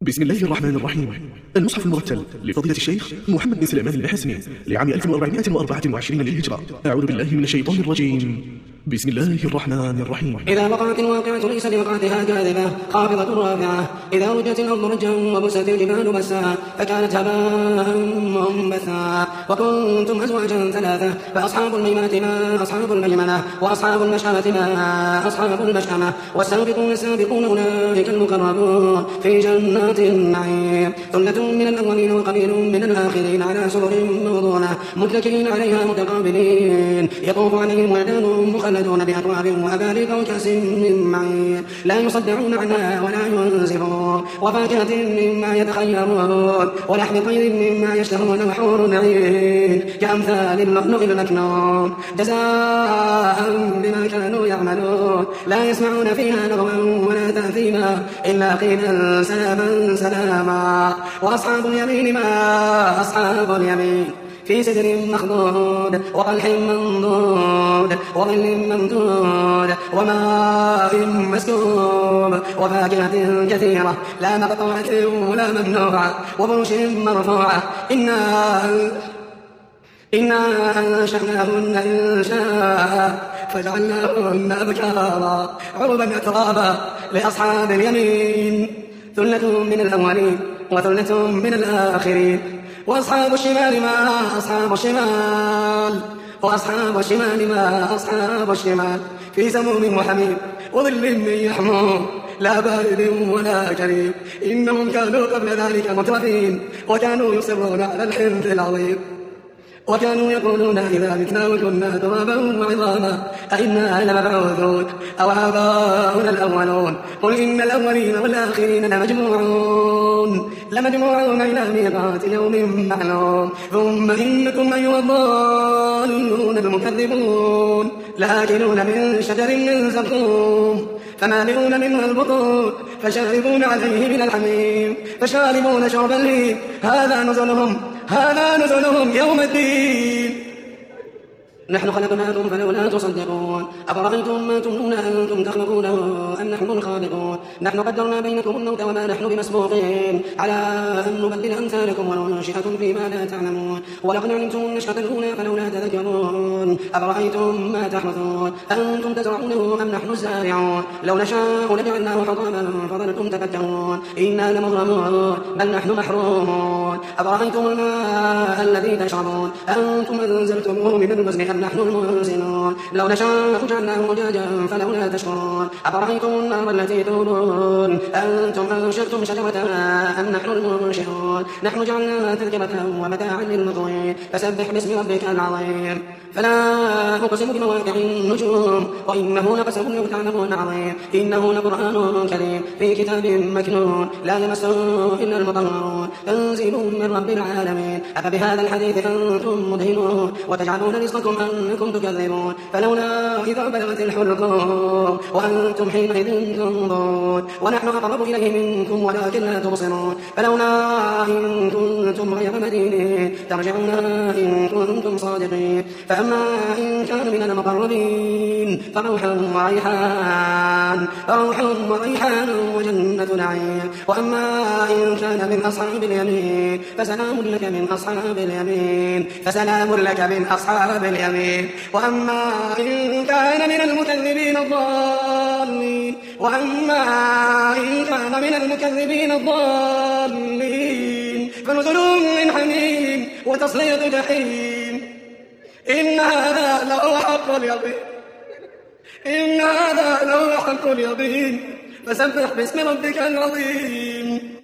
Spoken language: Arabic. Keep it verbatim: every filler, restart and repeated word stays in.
بسم الله الرحمن الرحيم. المصحف المرتل لفضيلة الشيخ محمد بن سليمان الحسني لعام ألف وأربعمائة وأربعة وعشرين للهجرة. أعوذ بالله من الشيطان الرجيم. بسم الله الرحمن الرحيم. إذا وقعت الواقعة ليس لوقعتها كاذبة خافضة رافعة إذا رجت الأرض رجا وبست الجبال بسا فكانت هباء منبثا وكنتم أزواجا ثلاثة فأصحاب الميمنة ما أصحاب الميمنة وأصحاب المشأمة ما أصحاب المشأمة والسابقون السابقون أولئك المقربون في جنات النعيم ثلة من الأولين وقليل من الآخرين على سرر موضونة متكئين عليها متقابلين يطوف عليهم ولدان مخلدون بأكواب وأباريق وكأس من معين لا يصدعون عنها ولا ينزفون وفاكهة مما يتخيرون ولحم طير مما يشتهون وحور عين كأمثال اللؤلؤ المكنون جزاء بما كانوا يعملون لا يسمعون فيها لغوا ولا تأثيما إلا قيلا سلاما سلاما وأصحاب اليمين ما أصحاب اليمين في سدر مخضود وطلح منضود وظل ممدود وماء مسكوب وفاكهة كثيرة لا مقطوعة ولا ممنوعة وفرش مرفوعة إنا إنا أنشأناهن إنشاء فجعلناهن أبكارا عربا أترابا لأصحاب اليمين ثلة من الأولين وثلة من الآخرين وأصحاب الشمال ما أصحاب الشمال وأصحاب الشمال ما أصحاب الشمال في سموم وحميم وظل من يحموم لا بارد ولا كريم إنهم كانوا قبل ذلك مترفين وكانوا يصرون على الحنث العظيم وكانوا يقولون إذا متنا وكنا ترابا وعظاما أئنا لمبعوثون أو آباؤنا الأولون قل إن الأولين والآخرين لمجموعون لمجموعون إلى ميقات يوم معلوم ثم إنكم أيها الضالون المكذبون لآكلون من شجر من زقوم فمالئون منها البطون فشاربون عليه من الحميم فشاربون شرب الهيم هذا نزلهم هذا نزلهم يوم الدين نحن خلقناكم فلولا تصدقون أفرأيتم ما تمنون أنتم تخلقونه أم نحن الخالقون نحن قدرنا بينكم الموت وما نحن بمسبوقين على أن نبدل أمثالكم وننشئكم فيما لا تعلمون ولقد علمتم النشأة الأولى فلولا تذكرون أفرأيتم ما تحرثون أنتم تزرعونه أم نحن الزارعون لو نشاء لجعلناه حطاما فظلتم تفكرون إنا لمغرمون بل نحن محرومون أفرأيتم الماء الذي تشربون أنتم أنزلتموه من المزن نحن المنزلون لو نشاء جعلناه أجاجا فلولا تشكرون أفرأيتم النار التي تورون أنتم أنشأتم شجرتها أم نحن المنشئون نحن جعلناها تذكرة ومتاعا للمقوين فسبح باسم ربك العظيم فلا أقسم بمواقع النجوم وإنه لقسم لو تعلمون عظيم إنه لقرآن كريم في كتاب مكنون لا يمسه إلا المطهرون تنزيل من رب العالمين أفبهذا الحديث أنتم مدهنون وتجعلون رزقكم أنكم تكذبون فلولا إذا بلغت الحلقوم وأنتم حينئذ تنظرون ونحن أقرب إليه منكم ولكن لا تبصرون فلولا إن كنتم غير مدينين ترجعونها إن كنتم صادقين فأما إن كان من المقربين فروح وريحان فروح وريحان وجنة نعيم وأما إن كان من أصحاب اليمين فسلام لك من أصحاب اليمين فسلام لك من أصحاب اليمين وأما إن كان من المكذبين الضالين وأما إن كان من المكذبين الضالين فنزل من حميم وتصلية جحيم إن هذا لهو حق اليقين إن هذا لهو حق اليقين فسبح باسم ربك العظيم.